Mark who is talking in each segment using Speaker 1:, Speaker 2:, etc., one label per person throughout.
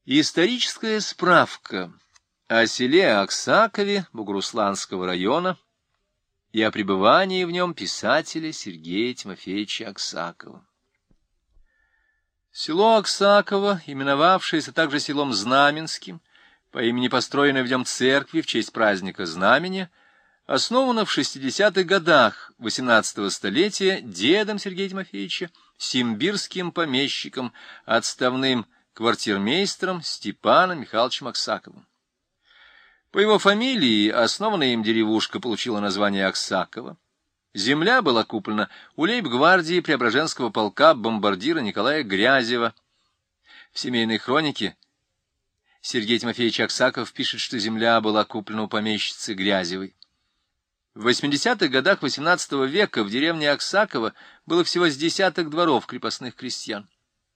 Speaker 1: Историческая справка о селе Аксакове Бугурусланского района и о пребывании в нем писателя Сергея Тимофеевича Аксакова. Село Аксаково, именовавшееся также селом Знаменским, по имени построенной в нем церкви в честь праздника Знамения, основано в 60-х годах XVIII столетия дедом Сергея Тимофеевича, симбирским помещиком, отставным квартирмейстером Степаном Михайловичем Аксаковым. По его фамилии основанная им деревушка получила название Аксаково. Земля была куплена у лейб-гвардии Преображенского полка бомбардира Николая Грязева. В семейной хронике Сергей Тимофеевич Аксаков пишет, что земля была куплена у помещицы Грязевой. В 80-х годах XVIII века в деревне Аксаково было всего с десяток дворов крепостных крестьян.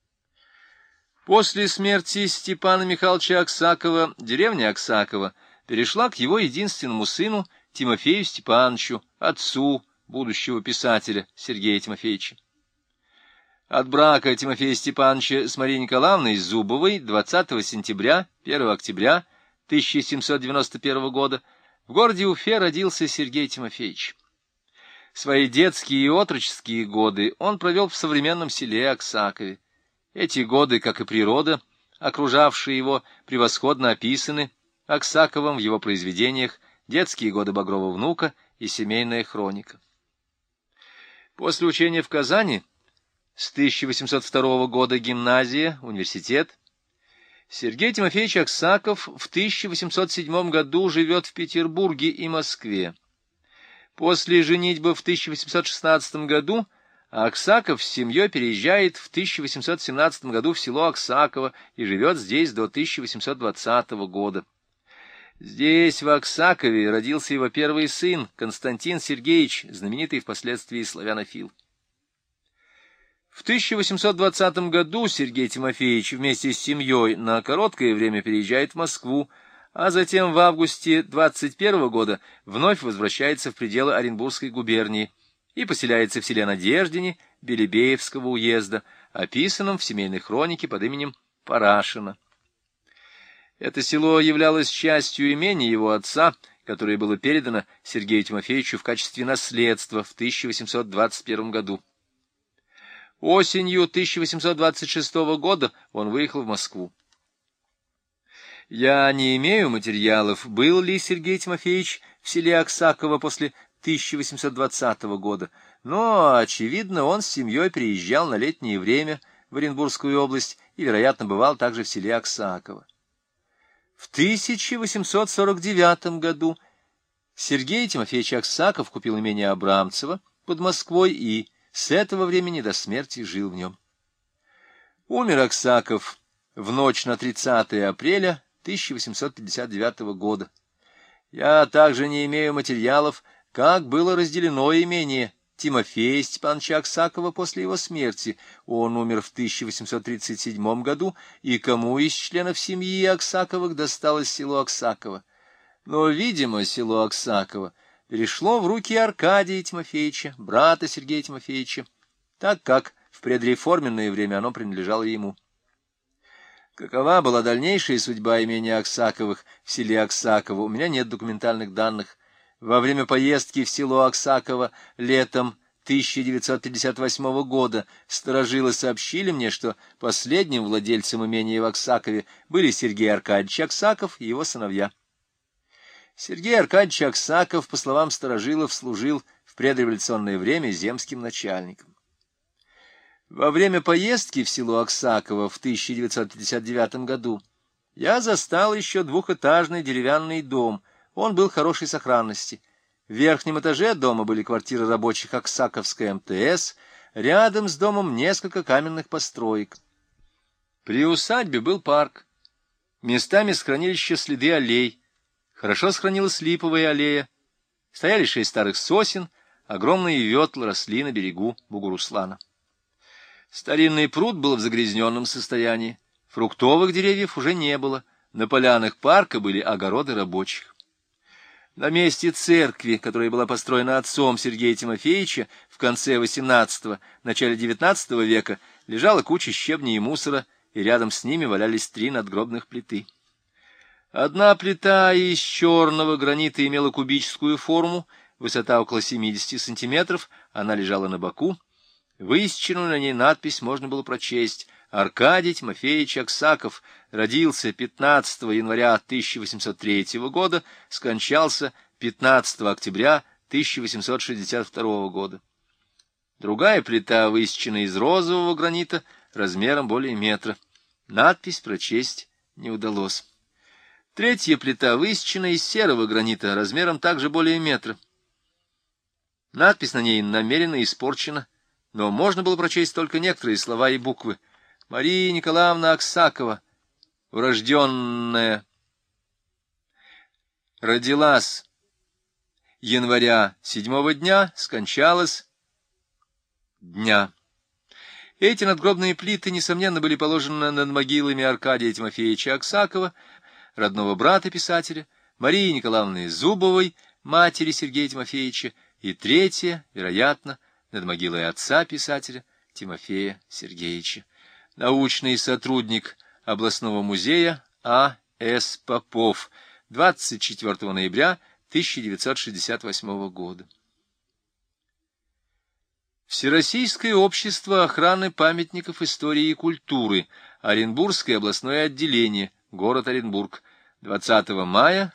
Speaker 1: После смерти Степана Михайловича Аксакова деревня Аксаково перешла к его единственному сыну Тимофею Степановичу, отцу будущего писателя Сергея Тимофеевича. От брака Тимофея Степановича с Марией Николаевной Зубовой 20 сентября, 1 октября 1791 года в городе Уфе родился Сергей Тимофеевич. Свои детские и отроческие годы он провел в современном селе Аксакове. Эти годы, как и природа, окружавшие его, превосходно описаны Аксаковым в его произведениях «Детские годы Багрова внука» и «Семейная хроника». После учения в Казани, с 1802 года гимназия, университет, Сергей Тимофеевич Аксаков в 1807 году живет в Петербурге и Москве. После женитьбы в 1816 году Аксаков с семьей переезжает в 1817 году в село Аксаково и живет здесь до 1820 года. Здесь, в Аксакове, родился его первый сын, Константин Сергеевич, знаменитый впоследствии славянофил. В 1820 году Сергей Тимофеевич вместе с семьей на короткое время переезжает в Москву, а затем в августе 21 года вновь возвращается в пределы Оренбургской губернии и поселяется в селе Надеждине Белебеевского уезда, описанном в семейной хронике под именем Парашина. Это село являлось частью имения его отца, которое было передано Сергею Тимофеевичу в качестве наследства в 1821 году. Осенью 1826 года он выехал в Москву. Я не имею материалов, был ли Сергей Тимофеевич в селе Аксаково после 1820 года, но, очевидно, он с семьей приезжал на летнее время в Оренбургскую область и, вероятно, бывал также в селе Аксаково. В 1849 году Сергей Тимофеевич Аксаков купил имение Абрамцево под Москвой и с этого времени до смерти жил в нем. Умер Аксаков в ночь на 30 апреля 1859 года. Я также не имею материалов, как было разделено имение Тимофея Степановича Аксакова после его смерти. Он умер в 1837 году, и кому из членов семьи Аксаковых досталось село Аксаково. Но, видимо, село Аксаково перешло в руки Аркадия Тимофеевича, брата Сергея Тимофеевича, так как в предреформенное время оно принадлежало ему. Какова была дальнейшая судьба имения Аксаковых в селе Аксаково, у меня нет документальных данных. Во время поездки в село Аксаково летом 1958 года старожилы сообщили мне, что последним владельцем имения в Аксакове были Сергей Аркадьевич Аксаков и его сыновья. Сергей Аркадьевич Аксаков, по словам старожилов, служил в предреволюционное время земским начальником. Во время поездки в село Аксаково в 1959 году я застал еще двухэтажный деревянный дом. Он был хорошей сохранности. В верхнем этаже дома были квартиры рабочих Аксаковской МТС, рядом с домом несколько каменных построек. При усадьбе был парк. Местами сохранились еще следы аллей. Хорошо сохранилась липовая аллея. Стояли 6 старых сосен, огромные ветлы росли на берегу Бугуруслана. Старинный пруд был в загрязненном состоянии. Фруктовых деревьев уже не было. На полянах парка были огороды рабочих. На месте церкви, которая была построена отцом Сергея Тимофеевича в конце XVIII – начале XIX века, лежала куча щебня и мусора, и рядом с ними валялись 3 надгробных плиты. Одна плита из черного гранита имела кубическую форму, высота около 70 сантиметров, она лежала на боку. Высеченную на ней надпись можно было прочесть: «Аркадий Тимофеевич Аксаков родился 15 января 1803 года, скончался 15 октября 1862 года». Другая плита высечена из розового гранита размером более метра. Надпись прочесть не удалось. Третья плита высечена из серого гранита размером также более метра. Надпись на ней намеренно испорчена, но можно было прочесть только некоторые слова и буквы. Мария Николаевна Аксакова, урожденная, родилась января 7 дня, скончалась дня. Эти надгробные плиты, несомненно, были положены над могилами Аркадия Тимофеевича Аксакова, родного брата писателя, Марии Николаевны Зубовой, матери Сергея Тимофеевича, и третья, вероятно, над могилой отца писателя Тимофея Сергеевича. Научный сотрудник областного музея А.С. Попов, 24 ноября 1968 года. Всероссийское общество охраны памятников истории и культуры, Оренбургское областное отделение, город Оренбург, 20 мая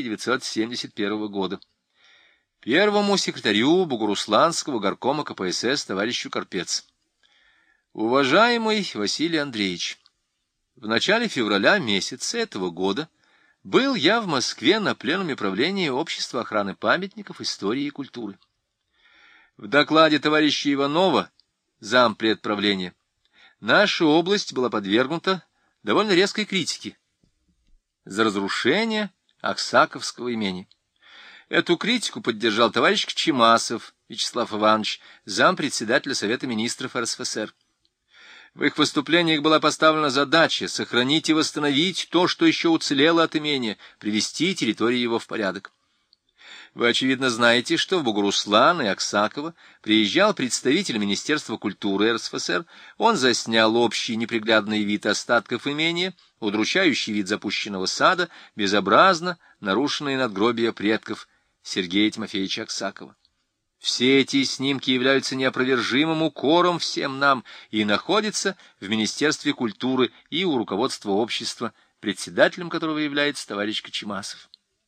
Speaker 1: 1971 года. Первому секретарю Бугурусланского горкома КПСС товарищу Карпец. Уважаемый Василий Андреевич, в начале февраля месяца этого года был я в Москве на пленуме правления Общества охраны памятников истории и культуры. В докладе товарища Иванова, зампред правления, наша область была подвергнута довольно резкой критике за разрушение Аксаковского имения. Эту критику поддержал товарищ Кчемасов Вячеслав Иванович, зампредседателя Совета министров РСФСР. В их выступлениях была поставлена задача сохранить и восстановить то, что еще уцелело от имения, привести территорию его в порядок. Вы, очевидно, знаете, что в Бугуруслан и Аксаково приезжал представитель Министерства культуры РСФСР. Он заснял общий неприглядный вид остатков имения, удручающий вид запущенного сада, безобразно нарушенные надгробия предков Сергея Тимофеевича Аксакова. Все эти снимки являются неопровержимым укором всем нам и находятся в Министерстве культуры и у руководства общества, председателем которого является товарищ Кочемасов.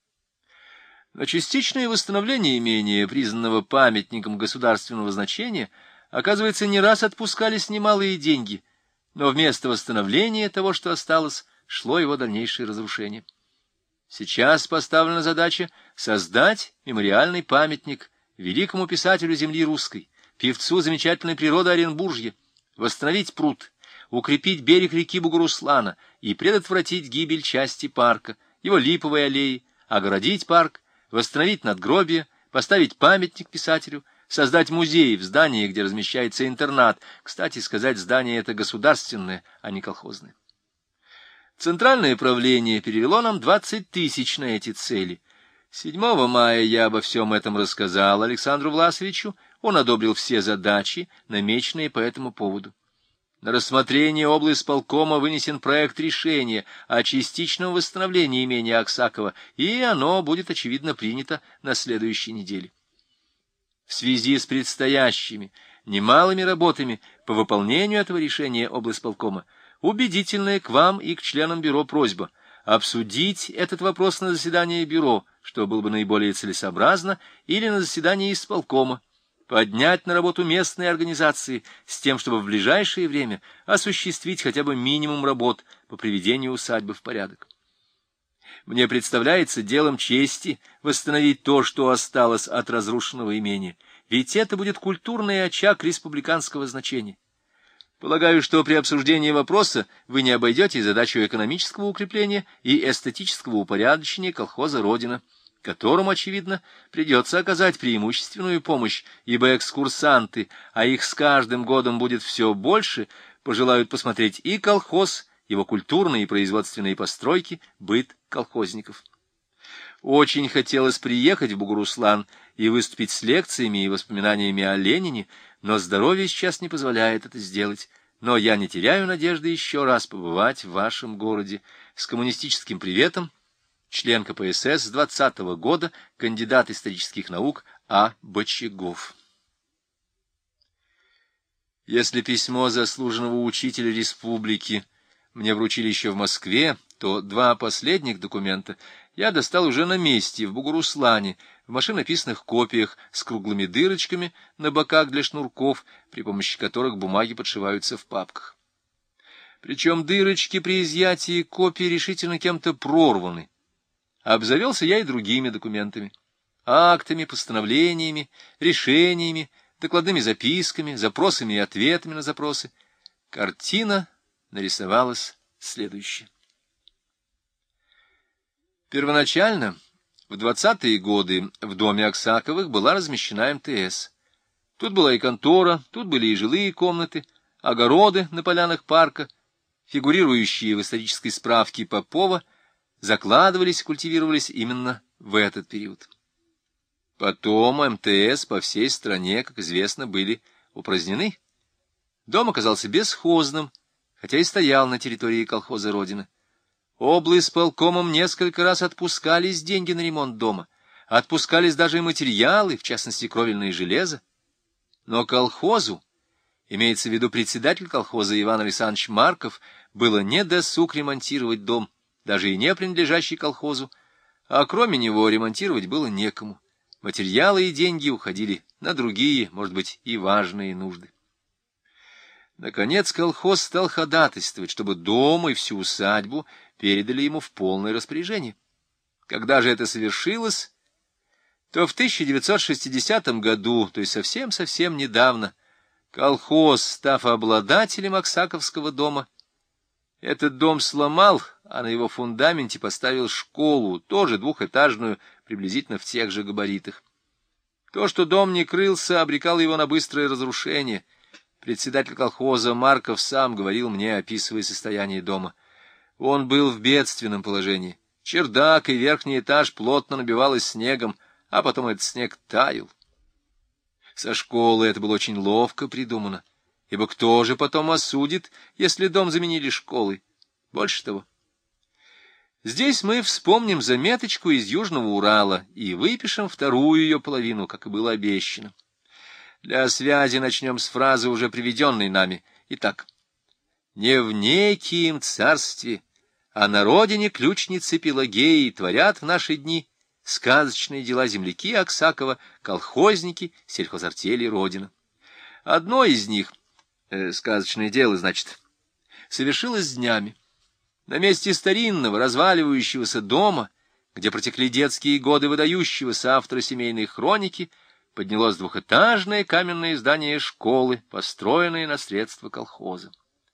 Speaker 1: На частичное восстановление имения, признанного памятником государственного значения, оказывается, не раз отпускались немалые деньги, но вместо восстановления того, что осталось, шло его дальнейшее разрушение. Сейчас поставлена задача создать мемориальный памятник великому писателю земли русской, певцу замечательной природы Оренбуржья, восстановить пруд, укрепить берег реки Бугуруслана и предотвратить гибель части парка, его липовой аллеи, огородить парк, восстановить надгробие, поставить памятник писателю, создать музей в здании, где размещается интернат. Кстати сказать, здание это государственное, а не колхозное. Центральное правление перевело нам 20 тысяч на эти цели. 7 мая я обо всем этом рассказал Александру Власовичу, он одобрил все задачи, намеченные по этому поводу. На рассмотрение облисполкома вынесен проект решения о частичном восстановлении имения Аксакова, и оно будет, очевидно, принято на следующей неделе. В связи с предстоящими немалыми работами по выполнению этого решения облисполкома убедительная к вам и к членам бюро просьба обсудить этот вопрос на заседании бюро, что было бы наиболее целесообразно, или на заседании исполкома, поднять на работу местные организации с тем, чтобы в ближайшее время осуществить хотя бы минимум работ по приведению усадьбы в порядок. Мне представляется делом чести восстановить то, что осталось от разрушенного имения, ведь это будет культурный очаг республиканского значения. Полагаю, что при обсуждении вопроса вы не обойдете задачу экономического укрепления и эстетического упорядочения колхоза «Родина», которому, очевидно, придется оказать преимущественную помощь, ибо экскурсанты, а их с каждым годом будет все больше, пожелают посмотреть и колхоз, его культурные и производственные постройки, быт колхозников. Очень хотелось приехать в Бугуруслан и выступить с лекциями и воспоминаниями о Ленине, но здоровье сейчас не позволяет это сделать. но я не теряю надежды еще раз побывать в вашем городе. С коммунистическим приветом, член КПСС с 20-го года, кандидат исторических наук А. Бочагов. Если письмо заслуженного учителя республики мне вручили еще в Москве, то два последних документа я достал уже на месте, в Бугуруслане, в машинописных копиях с круглыми дырочками на боках для шнурков, при помощи которых бумаги подшиваются в папках. Причем дырочки при изъятии копий решительно кем-то прорваны. Обзавелся я и другими документами, актами, постановлениями, решениями, докладными записками, запросами и ответами на запросы. Картина нарисовалась следующая. Первоначально, в 20-е годы, в доме Аксаковых была размещена МТС. Тут была и контора, тут были и жилые комнаты, огороды на полянах парка, фигурирующие в исторической справке Попова, закладывались, культивировались именно в этот период. Потом МТС по всей стране, как известно, были упразднены. Дом оказался бесхозным, хотя и стоял на территории колхоза «Родина». Облисполкомом несколько раз отпускались деньги на ремонт дома, отпускались даже и материалы, в частности, кровельное железо. Но колхозу, имеется в виду председатель колхоза Иван Александрович Марков, было не досуг ремонтировать дом, даже и не принадлежащий колхозу, а кроме него ремонтировать было некому. Материалы и деньги уходили на другие, может быть, и важные нужды. Наконец колхоз стал ходатайствовать, чтобы дом и всю усадьбу передали ему в полное распоряжение. Когда же это совершилось, то в 1960 году, то есть совсем недавно, колхоз, став обладателем Аксаковского дома, этот дом сломал, а на его фундаменте поставил школу, тоже двухэтажную, приблизительно в тех же габаритах. То, что дом не крылся, обрекало его на быстрое разрушение. Председатель колхоза Марков сам говорил мне, описывая состояние дома. Он был в бедственном положении. Чердак и верхний этаж плотно набивалось снегом, а потом этот снег таял. Со школы это было очень ловко придумано, ибо кто же потом осудит, если дом заменили школой? Больше того. Здесь мы вспомним заметочку из Южного Урала и выпишем вторую ее половину, как и было обещано. Для связи начнем с фразы, уже приведенной нами. Итак. «Не в неким царстве, а на родине ключницы Пелагеи творят в наши дни сказочные дела земляки Аксакова, колхозники, сельхозартели Родина. Одно из них, сказочное дело, значит, совершилось днями. На месте старинного, разваливающегося дома, где протекли детские годы выдающегося автора семейной хроники, поднялось двухэтажное каменное здание школы, построенное на средства колхоза.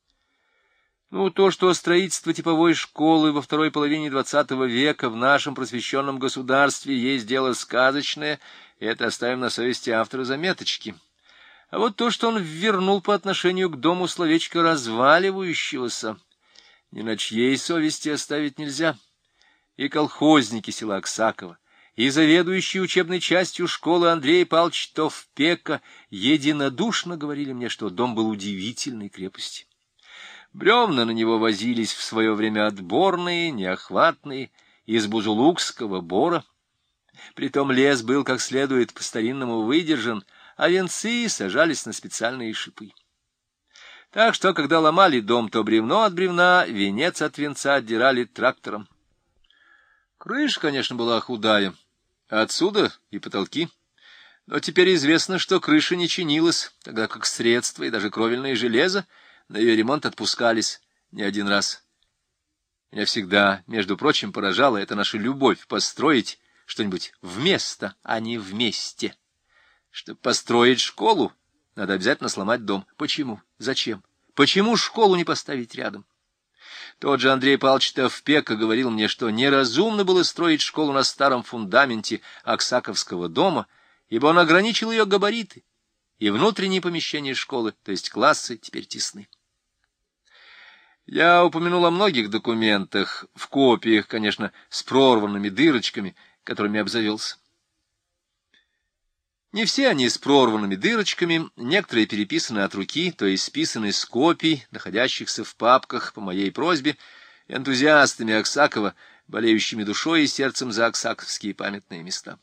Speaker 1: То, что строительство типовой школы во второй половине XX века в нашем просвещенном государстве есть дело сказочное, это оставим на совести автора заметочки. А вот то, что он ввернул по отношению к дому словечко «разваливающегося», ни на чьей совести оставить нельзя. И колхозники села Аксакова, и заведующий учебной частью школы Андрей Павлович Товпека единодушно говорили мне, что дом был удивительной крепости. Бревна на него возились в свое время отборные, неохватные, из бузулукского бора. Притом лес был как следует по-старинному выдержан, а венцы сажались на специальные шипы. Так что, когда ломали дом, то бревно от бревна, венец от венца отдирали трактором. Крыша, конечно, была худая, отсюда и потолки. Но теперь известно, что крыша не чинилась, тогда как средства и даже кровельное железо на ее ремонт отпускались не один раз. Меня всегда, между прочим, поражала эта наша любовь построить что-нибудь вместо, а не вместе. Чтобы построить школу, надо обязательно сломать дом. Почему? Зачем? Почему школу не поставить рядом? Тот же Андрей Павлович Товпека говорил мне, что неразумно было строить школу на старом фундаменте Аксаковского дома, ибо он ограничил ее габариты, и внутренние помещения школы, то есть классы, теперь тесны. Я упомянул о многих документах, в копиях, конечно, с прорванными дырочками, которыми обзавелся. Не все они с прорванными дырочками, некоторые переписаны от руки, то есть списаны с копий, находящихся в папках по моей просьбе, энтузиастами Аксакова, болеющими душой и сердцем за аксаковские памятные места.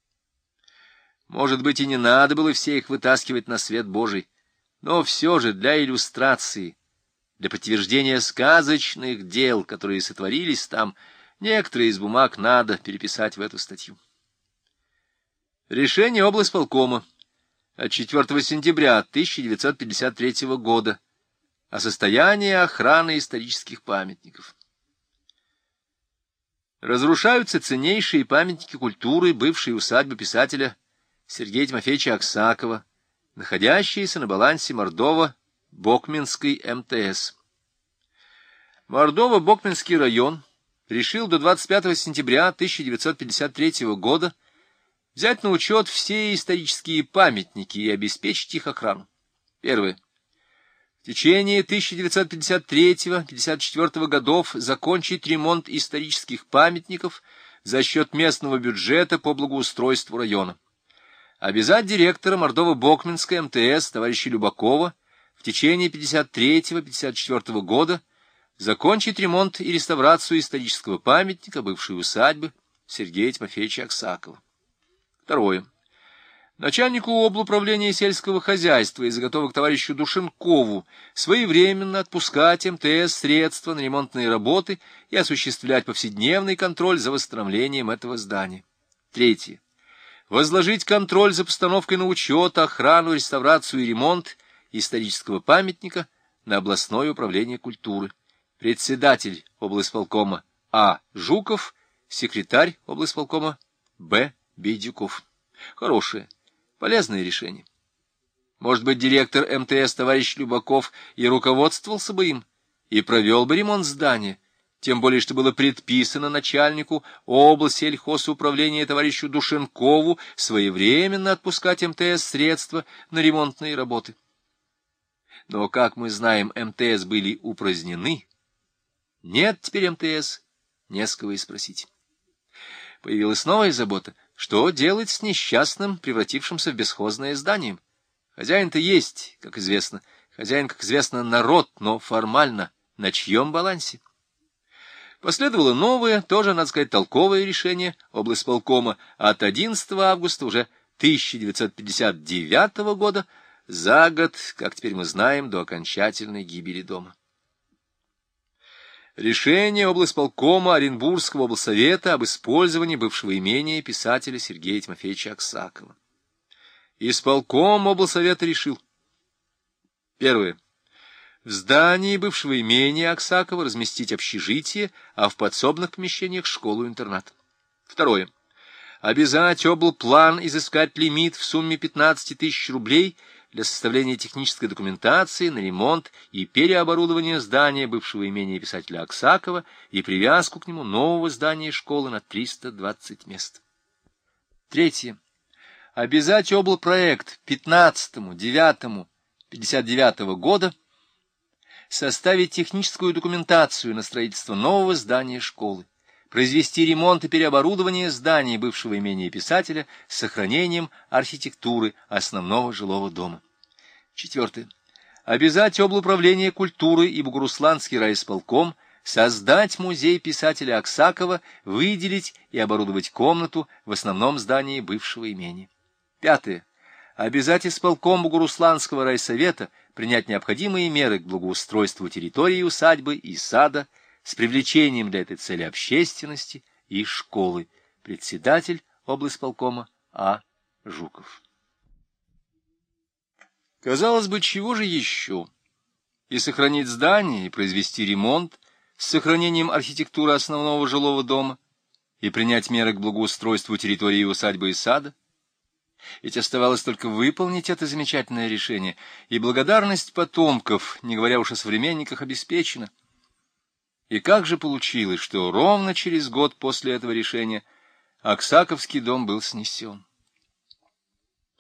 Speaker 1: Может быть, и не надо было все их вытаскивать на свет Божий, но все же для иллюстрации, для подтверждения сказочных дел, которые сотворились там, некоторые из бумаг надо переписать в эту статью. Решение облсполкома от 4 сентября 1953 года о состоянии охраны исторических памятников. Разрушаются ценнейшие памятники культуры бывшей усадьбы писателя Сергея Тимофеевича Аксакова, находящиеся на балансе Мордово-Бокменской МТС. Мордово-Бокменский район решил до 25 сентября 1953 года взять на учет все исторические памятники и обеспечить их охрану. Первое. В течение 1953-1954 годов закончить ремонт исторических памятников за счет местного бюджета по благоустройству района. Обязать директора Мордово-Бокменской МТС товарища Любакова в течение 1953-1954 года закончить ремонт и реставрацию исторического памятника бывшей усадьбы Сергея Тимофеевича Аксакова. Второе. Начальнику облуправления сельского хозяйства и заготовок товарищу Душенкову своевременно отпускать МТС средства на ремонтные работы и осуществлять повседневный контроль за восстановлением этого здания. Третье. Возложить контроль за постановкой на учет, охрану, реставрацию и ремонт исторического памятника на областное управление культуры. Председатель облисполкома А. Жуков, секретарь облисполкома Б. Бейдюков. Хорошее, полезное решение. Может быть, директор МТС товарищ Любаков и руководствовался бы им, и провел бы ремонт здания, тем более, что было предписано начальнику облсельхозуправления товарищу Душенкову своевременно отпускать МТС средства на ремонтные работы. Но, как мы знаем, МТС были упразднены. Нет теперь МТС, не с кого и спросить. Появилась новая забота. Что делать с несчастным, превратившимся в бесхозное зданием? Хозяин-то есть, как известно. Хозяин, как известно, народ, но формально на чьем балансе? Последовало новое, тоже, надо сказать, толковое решение облисполкома от 11 августа уже 1959 года, за год, как теперь мы знаем, до окончательной гибели дома. Решение облисполкома Оренбургского облсовета об использовании бывшего имения писателя Сергея Тимофеевича Аксакова. Исполком облсовета решил. Первое. В здании бывшего имения Аксакова разместить общежитие, а в подсобных помещениях школу-интернат. Второе. Обязать облплан изыскать лимит в сумме 15 тысяч рублей для составления технической документации на ремонт и переоборудование здания бывшего имения писателя Аксакова и привязку к нему нового здания школы на 320 мест. Третье. Обязать облпроект 15.09.59 года составить техническую документацию на строительство нового здания школы, произвести ремонт и переоборудование зданий бывшего имения писателя с сохранением архитектуры основного жилого дома. Четвертое. Обязать облуправление культуры и Бугурусланский райисполком создать музей писателя Аксакова, выделить и оборудовать комнату в основном здании бывшего имения. Пятое. Обязать исполком Бугурусланского райсовета принять необходимые меры к благоустройству территории усадьбы и сада с привлечением для этой цели общественности и школы. Председатель облисполкома А. Жуков. Казалось бы, чего же еще? И сохранить здание, и произвести ремонт с сохранением архитектуры основного жилого дома, и принять меры к благоустройству территории усадьбы и сада? Ведь оставалось только выполнить это замечательное решение, и благодарность потомков, не говоря уж о современниках, обеспечена. И как же получилось, что ровно через год после этого решения Аксаковский дом был снесен?